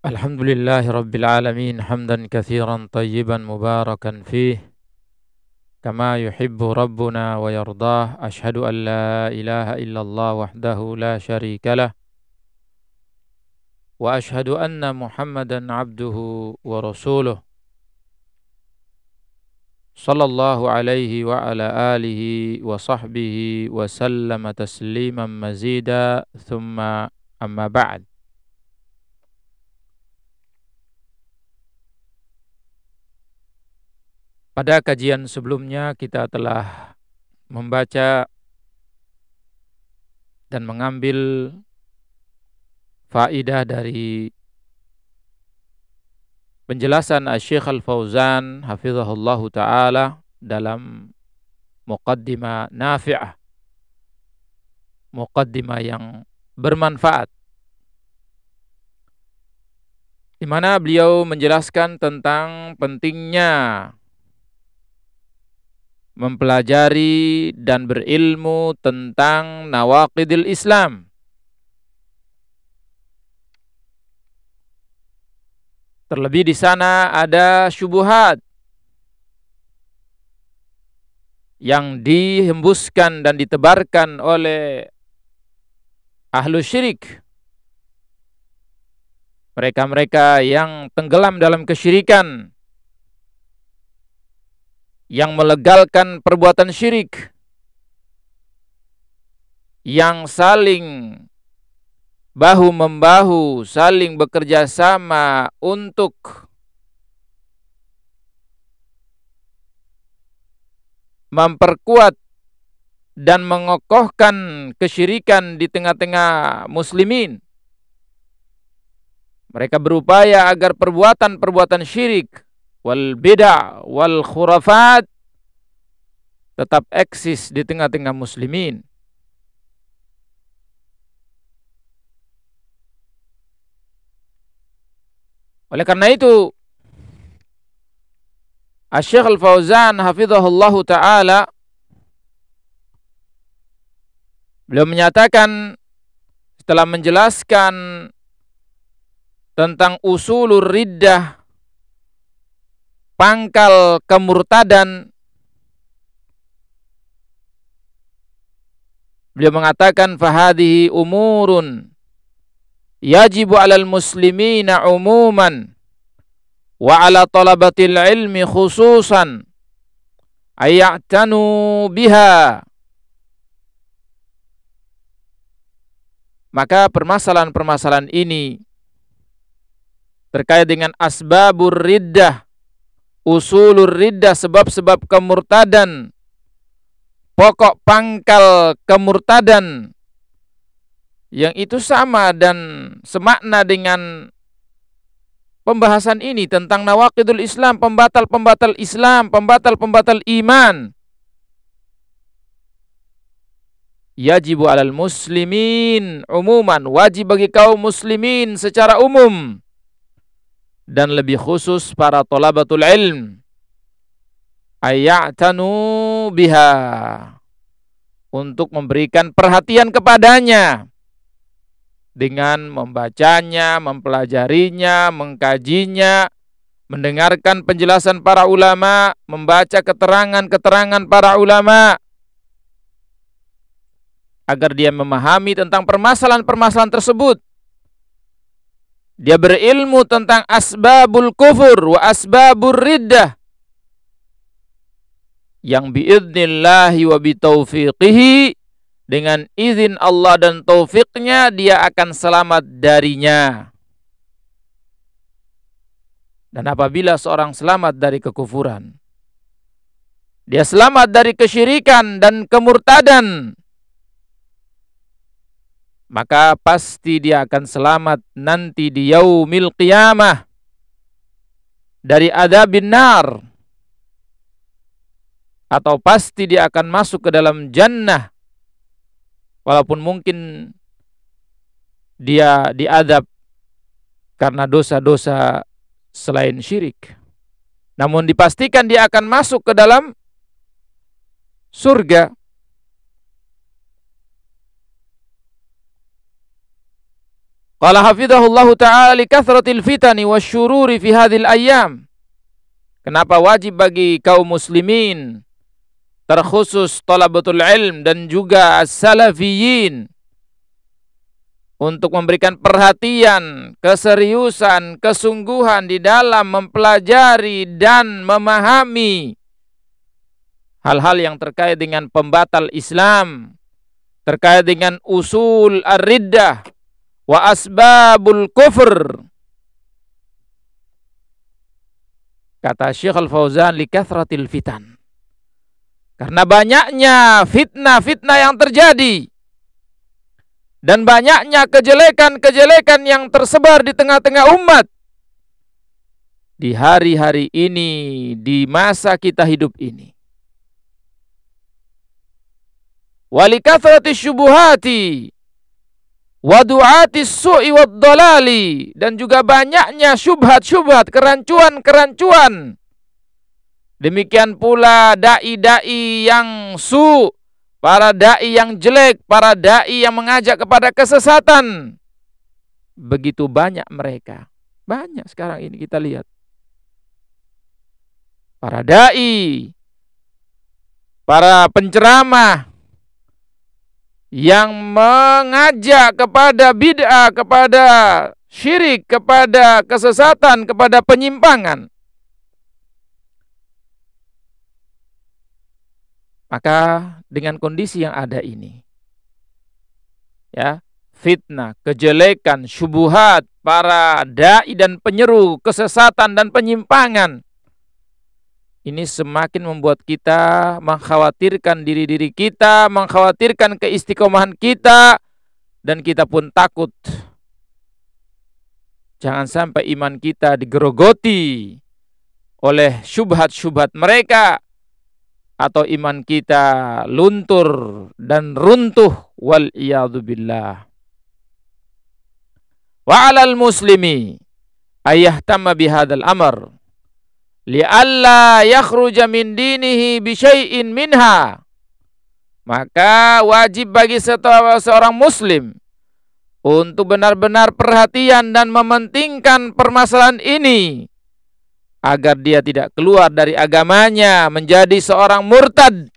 Alhamdulillahi Rabbil Alamin hamdan kathiran tayyiban mubarakan fih kama yuhibbu Rabbuna wa yardah. Ashhadu an la ilaha illallah wahdahu la sharika lah wa ashhadu anna Muhammadan abduhu wa rasuluh sallallahu alaihi wa ala alihi wa sahbihi wa sallama tasliman mazida thumma amma ba'd. Pada kajian sebelumnya kita telah membaca dan mengambil faidah dari penjelasan Asy-Syaikh Al-Fauzan hafizahullahu taala dalam muqaddimah nafi'ah, muqaddimah yang bermanfaat, di mana beliau menjelaskan tentang pentingnya mempelajari dan berilmu tentang nawaqidil Islam. Terlebih di sana ada syubhat yang dihembuskan dan ditebarkan oleh ahlu syirik, mereka-mereka yang tenggelam dalam kesyirikan, yang melegalkan perbuatan syirik, yang saling bahu-membahu, saling bekerja sama untuk memperkuat dan mengokohkan kesyirikan di tengah-tengah muslimin. Mereka berupaya agar perbuatan-perbuatan syirik wal bid'ah wal khurafat tetap eksis di tengah-tengah muslimin. Oleh karena itu, Asy-Syaikh Al-Fauzan hafizahullahu taala beliau menyatakan setelah menjelaskan tentang usulur riddah, pangkal kemurtadan, beliau mengatakan fahadhihi umurun yajibu 'alal muslimina umuman wa 'ala talabatil ilmi khususan ayyatanu biha. Maka permasalahan-permasalahan ini terkait dengan asbabur riddah, usulur riddah, sebab-sebab kemurtadan, pokok pangkal kemurtadan, yang itu sama dan semakna dengan pembahasan ini tentang nawaqidul Islam, pembatal-pembatal Islam, pembatal-pembatal iman. Yajibu 'alal muslimin umuman, wajib bagi kaum muslimin secara umum dan lebih khusus para thalabatul ilm, ayyatanu biha, untuk memberikan perhatian kepadanya dengan membacanya, mempelajarinya, mengkajinya, mendengarkan penjelasan para ulama, membaca keterangan-keterangan para ulama, agar dia memahami tentang permasalahan-permasalahan tersebut. Dia berilmu tentang asbabul kufur wa asbabur riddah, yang biidnillahi wa bitaufiqihi, dengan izin Allah dan taufiknya dia akan selamat darinya. Dan apabila seorang selamat dari kekufuran, dia selamat dari kesyirikan dan kemurtadan, maka pasti dia akan selamat nanti di yaumil qiyamah dari adzabin nar, atau pasti dia akan masuk ke dalam jannah, walaupun mungkin dia diadzab karena dosa-dosa selain syirik, namun dipastikan dia akan masuk ke dalam surga. Qala hafidhahullahu ta'ala li kathratil fitani wasyururi fi hadhil ayyam. Kenapa wajib bagi kaum muslimin, terkhusus thalabatul ilm dan juga as-salafiyin, untuk memberikan perhatian, keseriusan, kesungguhan di dalam mempelajari dan memahami hal-hal yang terkait dengan pembatal Islam, terkait dengan usul ar-riddah wa asbabul kufr. Kata Syekh Al-Fauzan, likathratil fitan. Karena banyaknya fitnah-fitnah yang terjadi dan banyaknya kejelekan-kejelekan yang tersebar di tengah-tengah umat di hari-hari ini, di masa kita hidup ini. Walikathrati syubuhati wa du'atis su'i wad dalali, dan juga banyaknya syubhat-syubhat, kerancuan-kerancuan. Demikian pula dai-dai yang para dai yang jelek, para dai yang mengajak kepada kesesatan. Begitu banyak mereka. Banyak sekarang ini kita lihat. Para dai, para penceramah yang mengajak kepada bid'ah, kepada syirik, kepada kesesatan, kepada penyimpangan. Maka dengan kondisi yang ada ini, ya, fitnah, kejelekan, syubhat, para dai dan penyeru kesesatan dan penyimpangan, ini semakin membuat kita mengkhawatirkan diri-diri kita, mengkhawatirkan keistiqomahan kita, dan kita pun takut jangan sampai iman kita digerogoti oleh syubhat-syubhat mereka, atau iman kita luntur dan runtuh, wal iyadzu billah. Wa 'alal muslimi ayahtama bihadzal amr li'alla yakhruja min dinihi bi syai'in minha. Maka wajib bagi seorang muslim untuk benar-benar perhatian dan mementingkan permasalahan ini, agar dia tidak keluar dari agamanya menjadi seorang murtad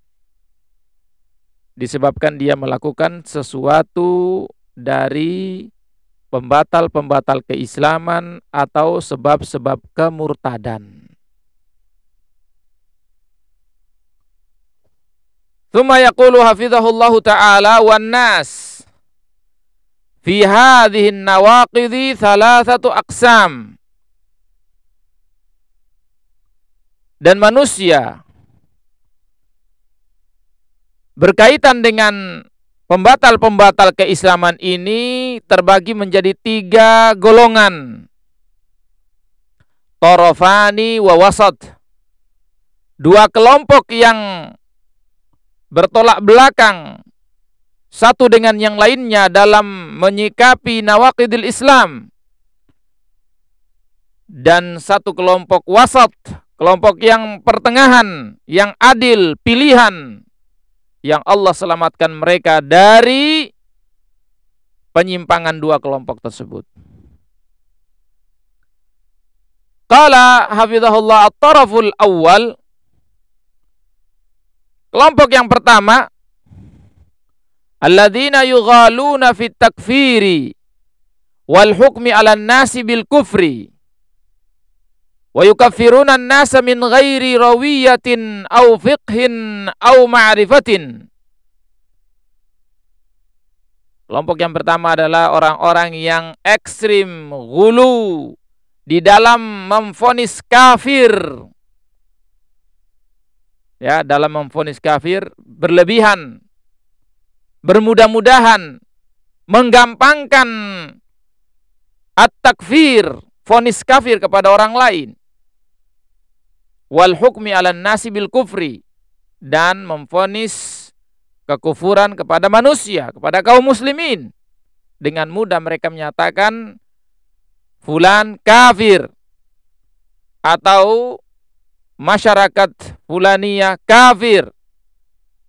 disebabkan dia melakukan sesuatu dari pembatal-pembatal keislaman atau sebab-sebab kemurtadan. Tsumma yaqulu hafizahullahu ta'ala wan nas fi hadhihi an-nawaqidhi thalathatu aqsam. Dan manusia berkaitan dengan pembatal-pembatal keislaman ini terbagi menjadi 3 golongan. Tarafani wa wasat. 2 kelompok yang bertolak belakang satu dengan yang lainnya dalam menyikapi nawaqidil Islam. Dan 1 kelompok wasat, kelompok yang pertengahan, yang adil, pilihan, yang Allah selamatkan mereka dari penyimpangan 2 kelompok tersebut. Qala hafizahullah at-taraful awal, kelompok yang pertama, alladzina yughaluna fit takfiri wal hukmi 'alan nasi bil kufri wa yukaffiruna an-nasa min ghairi rawiyatin aw fiqhin aw ma'rifatin. Kelompok yang pertama adalah orang-orang yang ekstrim, ghulu di dalam memvonis kafir. Ya, dalam memvonis kafir berlebihan, bermudah-mudahan, menggampangkan at-takfir, vonis kafir kepada orang lain. Wal hukmi 'alan nasi bil kufri, dan memvonis kekufuran kepada manusia, kepada kaum muslimin. Dengan mudah mereka menyatakan fulan kafir, atau masyarakat fulaniyah kafir.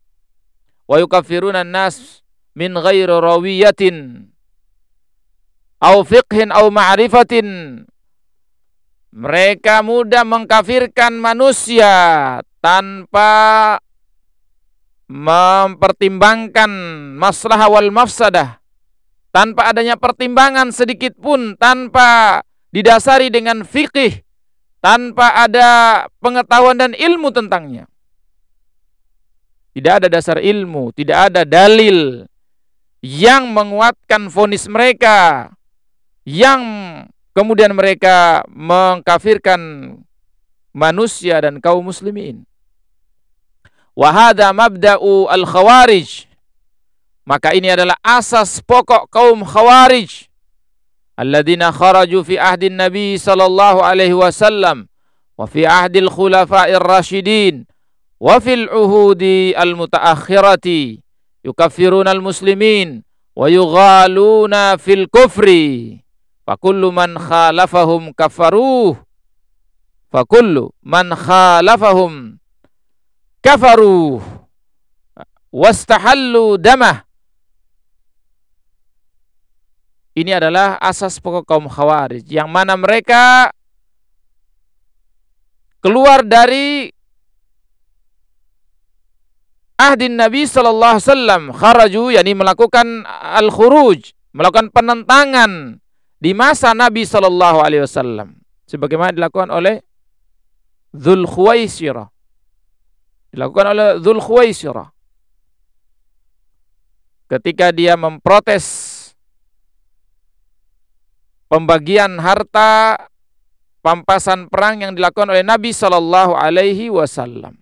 Wa yukaffiruna an-nas min ghairi rawiyatin, au fiqhin au ma'rifatin. Mereka mudah mengkafirkan manusia tanpa mempertimbangkan maslahah wal mafsadah, tanpa adanya pertimbangan sedikit pun, tanpa didasari dengan fikih, tanpa ada pengetahuan dan ilmu tentangnya. Tidak ada dasar ilmu, tidak ada dalil yang menguatkan vonis mereka, yang kemudian mereka mengkafirkan manusia dan kaum muslimin. Wa hadza mabda'u al-khawarij. Maka ini adalah asas pokok kaum khawarij. Alladzina kharaju fi ahdin Nabi sallallahu alaihi wasallam wa fi ahdil khulafa'ir rasyidin wa fil uhudi al-mutaakhirati yukaffiruna al-muslimin wa yughaluna fil kufri. Fakullu man khalafahum kafaruh. Fakullu man khalafahum kafaruh wastahallu damah. Ini adalah asas pokok kaum khawarij, yang mana mereka keluar dari ahdin Nabi sallallahu alaihi wasallam. Kharaju yakni melakukan al-khuruj, melakukan penentangan di masa Nabi sallallahu alaihi wasallam, sebagaimana dilakukan oleh Dzul Khuwaisirah. Dilakukan oleh Dzul Khuwaisirah ketika dia memprotes pembagian harta pampasan perang yang dilakukan oleh Nabi sallallahu alaihi wasallam.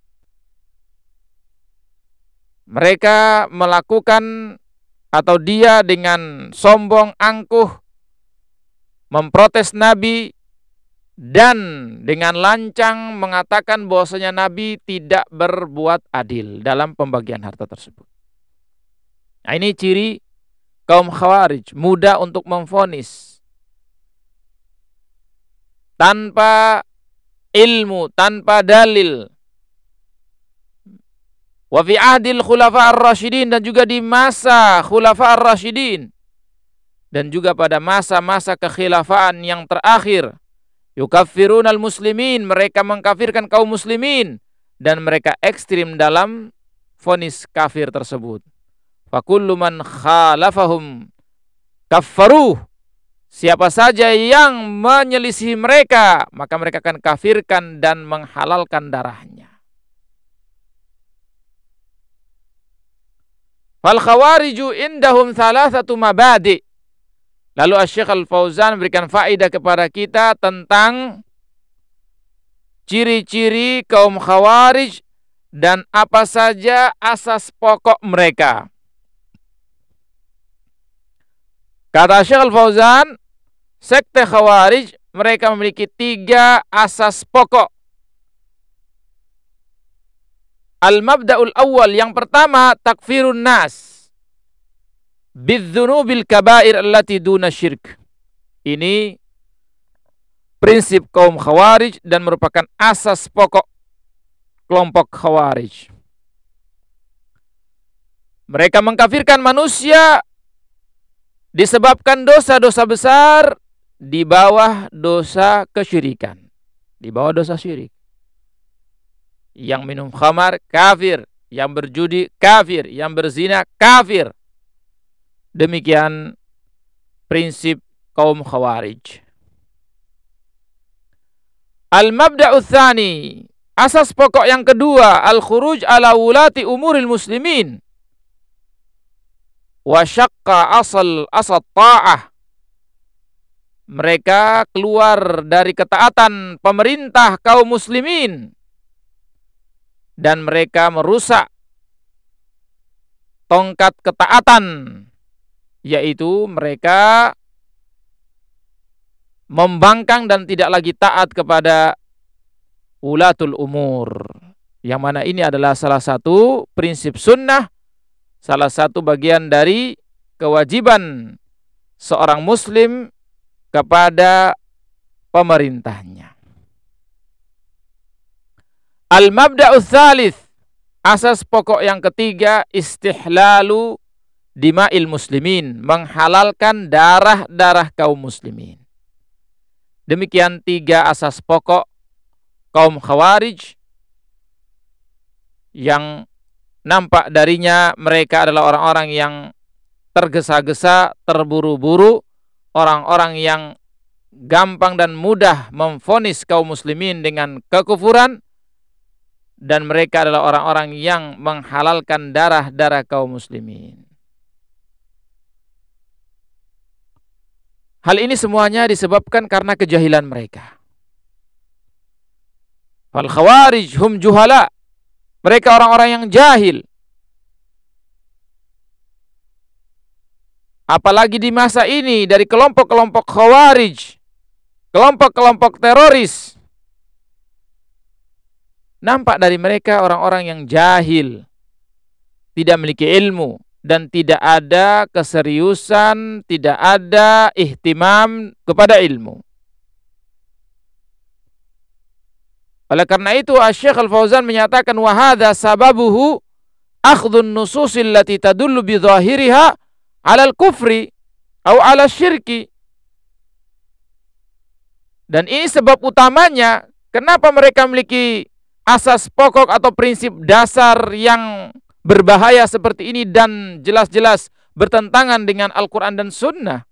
Mereka melakukan, atau dia dengan sombong angkuh memprotes Nabi dan dengan lancang mengatakan bahwasanya Nabi tidak berbuat adil dalam pembagian harta tersebut. Nah, ini ciri kaum khawarij, mudah untuk memvonis tanpa ilmu, tanpa dalil. Wa fi ahdil khulafa ar-rasyidin, dan juga di masa khulafa ar-rasyidin, dan juga pada masa-masa kekhilafaan yang terakhir. Yukaffirunal muslimin, mereka mengkafirkan kaum muslimin, dan mereka ekstrim dalam vonis kafir tersebut. Fakullu man khalafahum kaffaruh. Siapa saja yang menyelisihi mereka, maka mereka akan kafirkan dan menghalalkan darahnya. Fal khawariju indahum thalathatu mabadi'. Lalu Asy-Syaikh Al-Fauzan berikan faedah kepada kita tentang ciri-ciri kaum khawarij dan apa saja asas pokok mereka. Kata Asy-Syaikh Al-Fauzan, sekte khawarij mereka memiliki 3 asas pokok. Al-mabda'ul awwal, yang pertama, takfirun nas bidzunubil kabair allati duna syirk. Ini prinsip kaum khawarij dan merupakan asas pokok kelompok khawarij. Mereka mengkafirkan manusia disebabkan dosa-dosa besar di bawah dosa kesyirikan, di bawah dosa syirik. Yang minum khamar kafir, yang berjudi kafir, yang berzina kafir. Demikian prinsip kaum khawarij. Al-mabda'u tsani, asas pokok yang kedua, al-khuruj ala wulati umuril muslimin wa syaqqa asal ta'ah. Mereka keluar dari ketaatan pemerintah kaum muslimin dan mereka merusak tongkat ketaatan, yaitu mereka membangkang dan tidak lagi taat kepada ulatul umur, yang mana ini adalah salah satu prinsip sunnah, salah satu bagian dari kewajiban seorang muslim kepada pemerintahnya. Al-mabda'u tsalits, asas pokok yang ketiga, istihlalu dima'il muslimin, menghalalkan darah-darah kaum muslimin. Demikian 3 asas pokok kaum Khawarij yang nampak darinya mereka adalah orang-orang yang tergesa-gesa, terburu-buru, orang-orang yang gampang dan mudah memvonis kaum muslimin dengan kekufuran, dan mereka adalah orang-orang yang menghalalkan darah-darah kaum muslimin. Hal ini semuanya disebabkan karena kejahilan mereka. Fal khawarij hum juhala. Mereka orang-orang yang jahil. Apalagi di masa ini dari kelompok-kelompok khawarij, kelompok-kelompok teroris. Nampak dari mereka orang-orang yang jahil, tidak memiliki ilmu, dan tidak ada keseriusan, tidak ada ihtimam kepada ilmu. Oleh karena itu Asy-Syaikh Al-Fauzan menyatakan wa hadza sababuhu akhdhun nususil lati tadullu bi dhahiriha 'alal kufri atau 'ala syirki. Dan ini sebab utamanya kenapa mereka memiliki asas pokok atau prinsip dasar yang berbahaya seperti ini dan jelas-jelas bertentangan dengan Al-Quran dan Sunnah.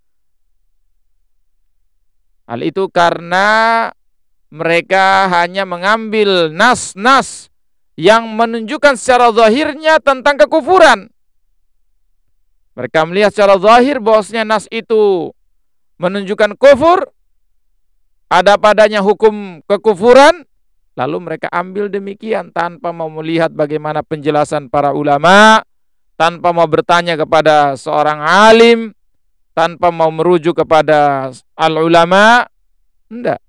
Hal itu karena mereka hanya mengambil nas-nas yang menunjukkan secara zahirnya tentang kekufuran. Mereka melihat secara zahir bahwasanya nas itu menunjukkan kufur, ada padanya hukum kekufuran, lalu mereka ambil demikian tanpa mau melihat bagaimana penjelasan para ulama, tanpa mau bertanya kepada seorang alim, tanpa mau merujuk kepada al-ulama. Tidak.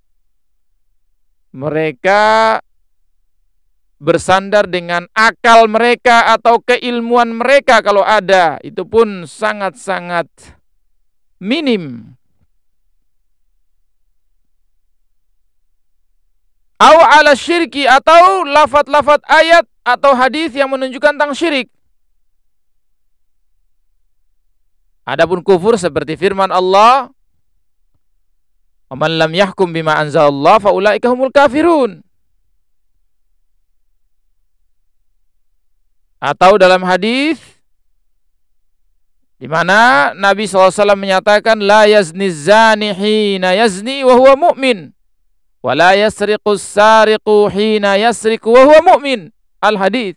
Mereka bersandar dengan akal mereka atau keilmuan mereka kalau ada, itu pun sangat-sangat minim. Au ala syirki, atau lafaz-lafaz ayat atau hadis yang menunjukkan tentang syirik. Adapun kufur seperti firman Allah, "Wa man lam yahkum bima anzalallah fa ulaika humul kafirun." Atau dalam hadis di mana Nabi SAW menyatakan la yazni zani hina yazni wa huwa mu'min. Wala yasriqus sariqu hina yasriqu wa huwa mu'min. Al-hadis.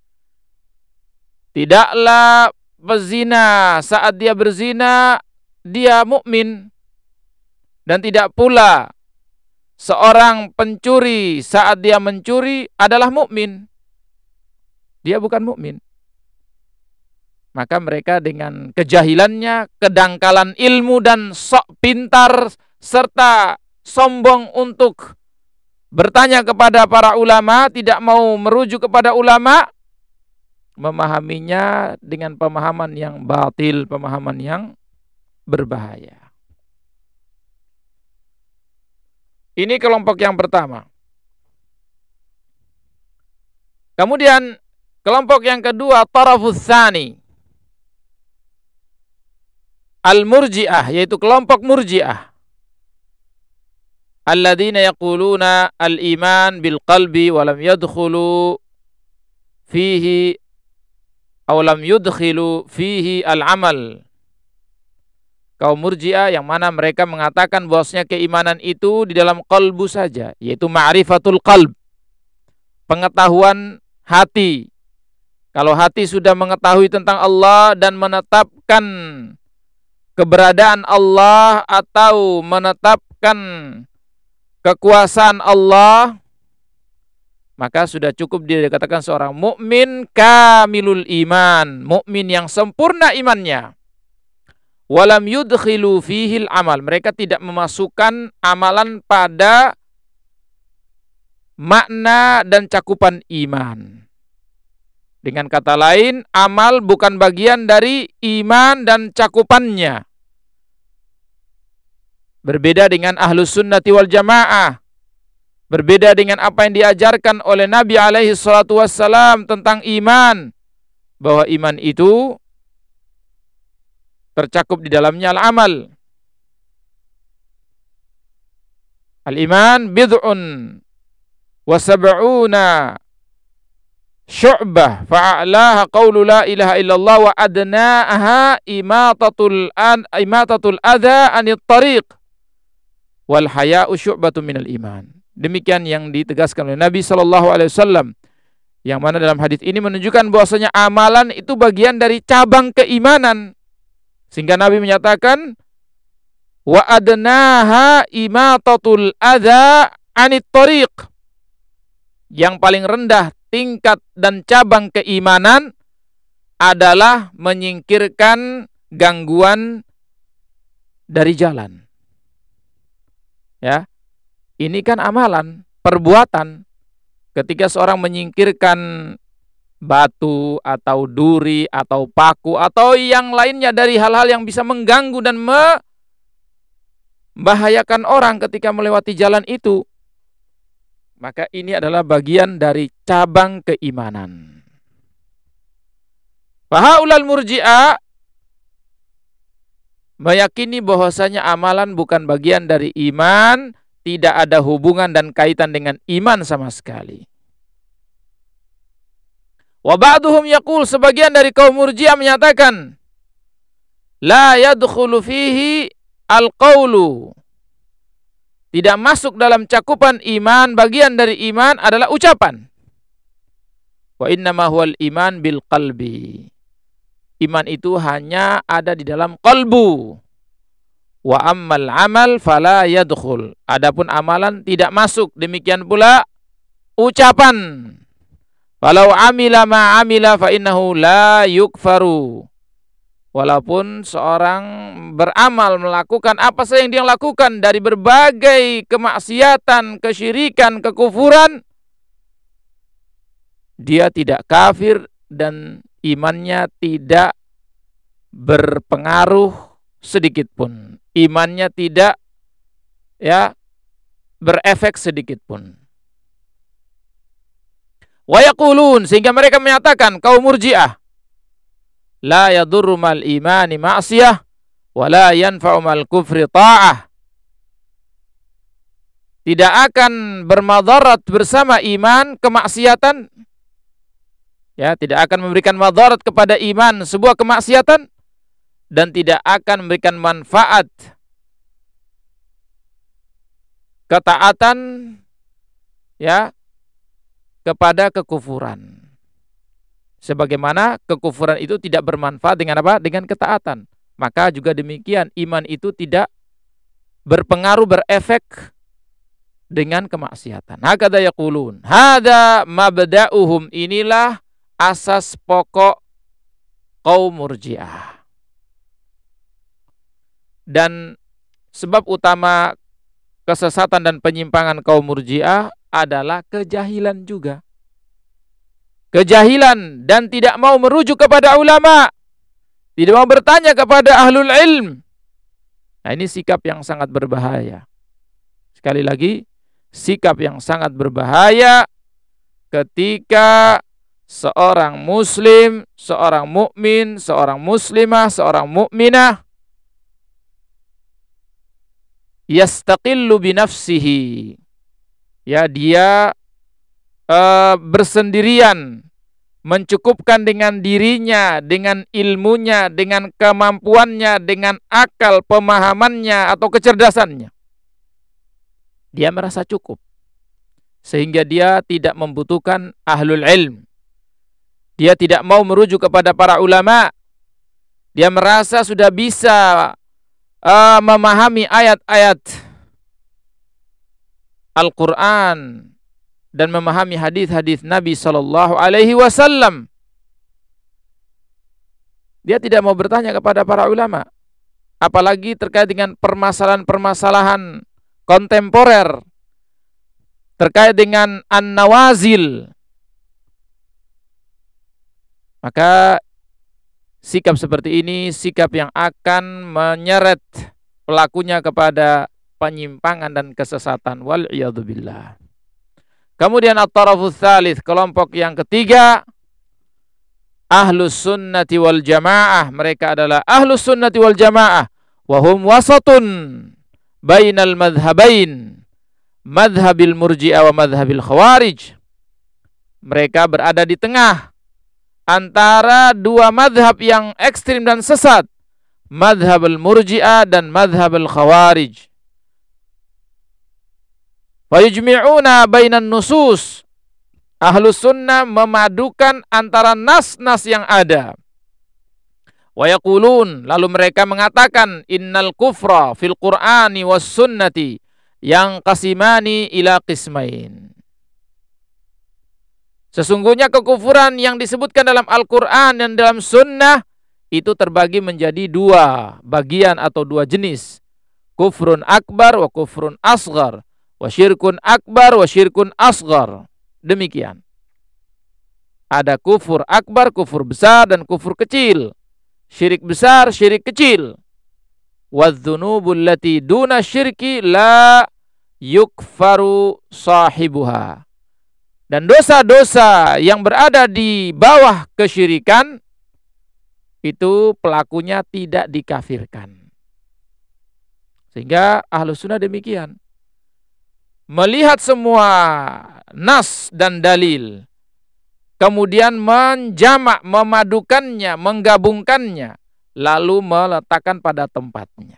Tidaklah pezina saat dia berzina dia mukmin, dan tidak pula seorang pencuri saat dia mencuri adalah mukmin. Dia bukan mukmin. Maka mereka dengan kejahilannya, kedangkalan ilmu dan sok pintar serta sombong untuk bertanya kepada para ulama, tidak mau merujuk kepada ulama, memahaminya dengan pemahaman yang batil, pemahaman yang berbahaya. Ini kelompok yang pertama. Kemudian kelompok yang kedua, tarafus tsani, al-murji'ah, yaitu kelompok murji'ah. Alladzina yaquluna al-iman bil qalbi wa lam yadkhulu fihi aw lam yudkhilu fihi al-amal. Kaum murji'ah yang mana mereka mengatakan bahwasanya keimanan itu di dalam qalbu saja, yaitu ma'rifatul qalb, pengetahuan hati. Kalau hati sudah mengetahui tentang Allah dan menetapkan keberadaan Allah atau menetapkan kekuasaan Allah, maka sudah cukup dia dikatakan seorang mukmin kamilul iman, mukmin yang sempurna imannya. Walam yudkhilu fihil amal, mereka tidak memasukkan amalan pada makna dan cakupan iman. Dengan kata lain, amal bukan bagian dari iman dan cakupannya. Berbeda dengan ahlus sunnati wal jamaah. Berbeda dengan apa yang diajarkan oleh Nabi alaihi salatu wassalam tentang iman. Bahwa iman itu tercakup di dalamnya al-amal. Al-iman bid'un wa sab'una syu'bah fa'a'laha qawlu la ilaha illallah wa adna'aha imatatul adha anit tariq wal haya'u syu'batun minal iman. Demikian yang ditegaskan oleh Nabi SAW, yang mana dalam hadis ini menunjukkan bahwasanya amalan itu bagian dari cabang keimanan, sehingga Nabi menyatakan wa adnaha imatatul adza anit tariq. Yang paling rendah tingkat dan cabang keimanan adalah menyingkirkan gangguan dari jalan. Ya. Ini kan amalan, perbuatan. Ketika seorang menyingkirkan batu atau duri atau paku atau yang lainnya dari hal-hal yang bisa mengganggu dan membahayakan orang ketika melewati jalan itu, maka ini adalah bagian dari cabang keimanan. Fahaulal murji'ah meyakini bahwasanya amalan bukan bagian dari iman, tidak ada hubungan dan kaitan dengan iman sama sekali. Wa ba'duhum yaqul, sebagian dari kaum murji'ah menyatakan la yadkhulu fihi al-qawlu, tidak masuk dalam cakupan iman, bagian dari iman adalah ucapan. Wa innama huwal iman bil qalbi, iman itu hanya ada di dalam qalbu. Wa ammal amal fala yadkhul, adapun amalan tidak masuk, demikian pula ucapan. Walau amila ma amila fa innahu la yukfaru, walaupun seorang beramal, melakukan apa saja yang dia lakukan dari berbagai kemaksiatan, kesyirikan, kekufuran, dia tidak kafir dan imannya tidak berpengaruh sedikit pun. Imannya tidak berefek sedikit pun. Wa yaqulun, sehingga mereka menyatakan kaum murji'ah, la yadurru mal imani ma'siyah wa la yanfa'u mal kufri ta'ah. Tidak akan bermadarat bersama iman kemaksiatan, tidak akan memberikan madarat kepada iman sebuah kemaksiatan, dan tidak akan memberikan manfaat ketaatan kepada kekufuran. Sebagaimana kekufuran itu tidak bermanfaat dengan apa? Dengan ketaatan. Maka juga demikian iman itu tidak berpengaruh, berefek dengan kemaksiatan. Hakadha yaqulun, hadza mabda'uhum, inilah asas pokok kaum murji'ah. Dan sebab utama kesesatan dan penyimpangan kaum murji'ah adalah kejahilan juga. Kejahilan dan tidak mau merujuk kepada ulama, tidak mau bertanya kepada ahlul ilm. Nah, ini sikap yang sangat berbahaya. Sekali lagi, sikap yang sangat berbahaya ketika seorang muslim, seorang mukmin, seorang muslimah, seorang mukminah yastaqillu binafsihi, dia bersendirian, mencukupkan dengan dirinya, dengan ilmunya, dengan kemampuannya, dengan akal, pemahamannya atau kecerdasannya. Dia merasa cukup, sehingga dia tidak membutuhkan ahlul ilm. Dia tidak mau merujuk kepada para ulama. Dia merasa sudah bisa memahami ayat-ayat Al-Quran dan memahami hadis-hadis Nabi Sallallahu Alaihi Wasallam. Dia tidak mau bertanya kepada para ulama, apalagi terkait dengan permasalahan-permasalahan kontemporer, terkait dengan an-nawazil. Maka sikap seperti ini sikap yang akan menyeret pelakunya kepada penyimpangan dan kesesatan. Wal'iyadzubillah. Kemudian at-tarafus tsalits, kelompok yang ketiga ahlus sunnati wal jamaah, mereka adalah ahlus sunnati wal jamaah, wa hum wasatun bainal madhhabain, madhhabil murji'ah wa madhhabil khawarij. Mereka berada di tengah antara dua madhab yang ekstrim dan sesat, madhabul murji'ah dan madhabul khawarij. Wa yujmi'una bainan nusus, ahlus sunnah memadukan antara nas-nas yang ada. Wa yaqulun, lalu mereka mengatakan, innal kufra fil qur'ani was sunnati yang qasimani ila qismain. Sesungguhnya kekufuran yang disebutkan dalam Al-Quran dan dalam sunnah itu terbagi menjadi dua bagian atau dua jenis. Kufrun akbar wa kufrun asghar, wa syirkun akbar wa syirkun asghar. Demikian. Ada kufur akbar, kufur besar, dan kufur kecil. Syirik besar, syirik kecil. Wadh-dhunubul lati duna syirki la yukfaru sahibuha. Dan dosa-dosa yang berada di bawah kesyirikan itu pelakunya tidak dikafirkan. Sehingga Ahlus Sunnah demikian. Melihat semua nas dan dalil, kemudian menjamak, memadukannya, menggabungkannya, lalu meletakkan pada tempatnya.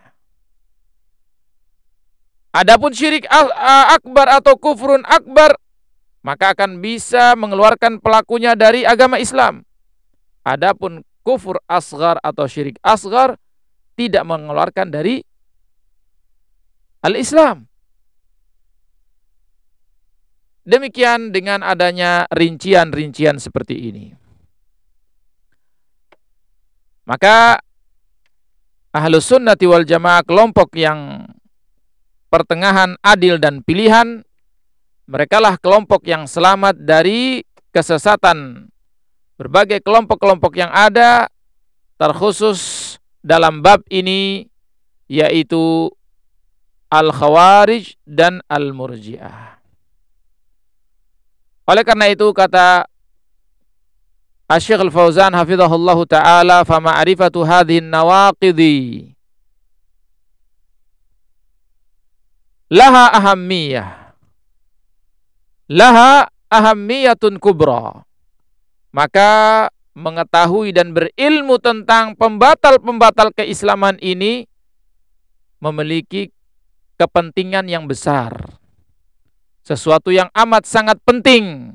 Adapun syirik akbar atau kufrun akbar, maka akan bisa mengeluarkan pelakunya dari agama Islam. Adapun kufur asghar atau syirik asghar tidak mengeluarkan dari al-Islam. Demikian dengan adanya rincian-rincian seperti ini. Maka Ahlus Sunnati wal Jamaah, kelompok yang pertengahan, adil dan pilihan, merekalah kelompok yang selamat dari kesesatan berbagai kelompok-kelompok yang ada, terkhusus dalam bab ini, yaitu Al-Khawarij dan Al-Murji'ah. Oleh karena itu kata Asy-Syaikh Al-Fauzan hafizahullahu ta'ala, fama'rifatu hadhihi nawaqidhi laha ahammiyatun kubra. Maka mengetahui dan berilmu tentang pembatal-pembatal keislaman ini memiliki kepentingan yang besar. Sesuatu yang amat sangat penting.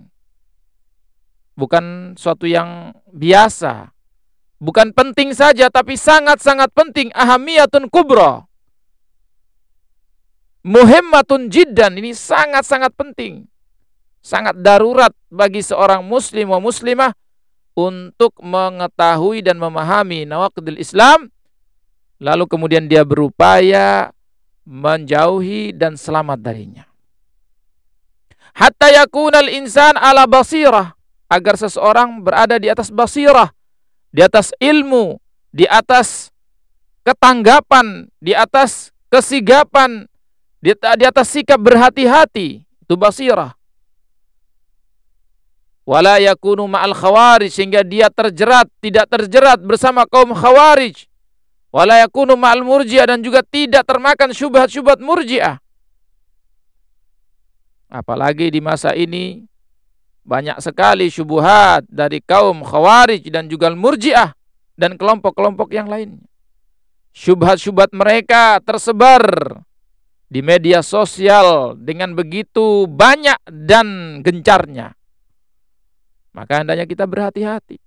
Bukan suatu yang biasa. Bukan penting saja, tapi sangat-sangat penting. Ahamiyatun kubra. Muhimmatun jiddan. Ini sangat-sangat penting. Sangat darurat bagi seorang muslim wa muslimah untuk mengetahui dan memahami nawaqidul Islam. Lalu kemudian dia berupaya menjauhi dan selamat darinya. Hatta yakunal insan ala basirah, agar seseorang berada di atas basirah, di atas ilmu, di atas ketanggapan, di atas kesigapan, di atas sikap berhati-hati. Itu basirah. Wala yakunu ma'al khawarij, sehingga dia tidak terjerat bersama kaum khawarij. Wala yakunu ma'al murji'ah, dan juga tidak termakan syubhat-syubhat murji'ah. Apalagi di masa ini banyak sekali syubhat dari kaum khawarij dan juga murji'ah dan kelompok-kelompok yang lainnya. Syubhat-syubhat mereka tersebar di media sosial dengan begitu banyak dan gencarnya. Maka hendaknya kita berhati-hati.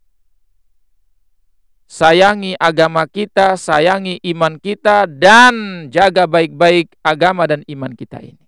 Sayangi agama kita, sayangi iman kita, dan jaga baik-baik agama dan iman kita ini.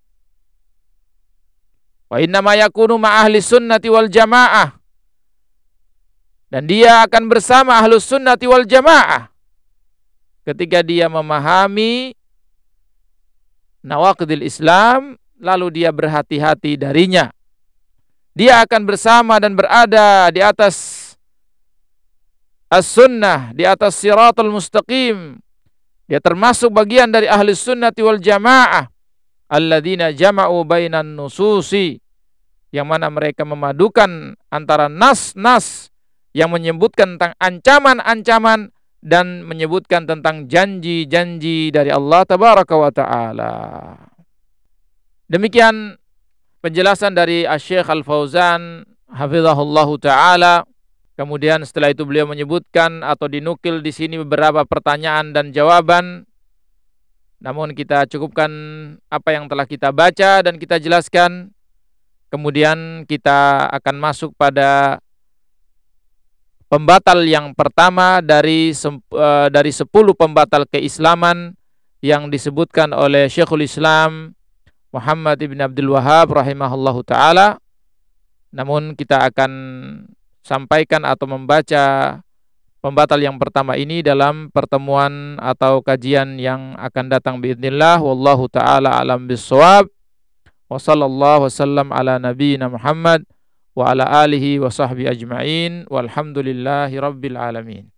Wa innama yakunu ma'ahli sunnati wal jamaah. Dan dia akan bersama ahlus sunnati wal jamaah ketika dia memahami nawaqidil Islam, lalu dia berhati-hati darinya. Dia akan bersama dan berada di atas as-sunnah, di atas siratul mustaqim. Dia termasuk bagian dari ahli sunnati wal jamaah alladzina jama'u bainan nususi, yang mana mereka memadukan antara nas-nas yang menyebutkan tentang ancaman-ancaman dan menyebutkan tentang janji-janji dari Allah tabaraka wa taala. Demikian penjelasan dari Asy-Syaikh Al-Fauzan hafizahullahu taala. Kemudian setelah itu beliau menyebutkan atau dinukil di sini beberapa pertanyaan dan jawaban. Namun kita cukupkan apa yang telah kita baca dan kita jelaskan. Kemudian kita akan masuk pada pembatal yang pertama dari 10 pembatal keislaman yang disebutkan oleh Syekhul Islam Muhammad ibn Abdul Wahhab rahimahullahu taala. Namun kita akan sampaikan atau membaca pembatal yang pertama ini dalam pertemuan atau kajian yang akan datang biidznillah. Wallahu taala alam bissawab. Wa sallallahu wasallam ala nabiyyina Muhammad wa ala alihi wa sahbihi ajma'in walhamdulillahi rabbil alamin.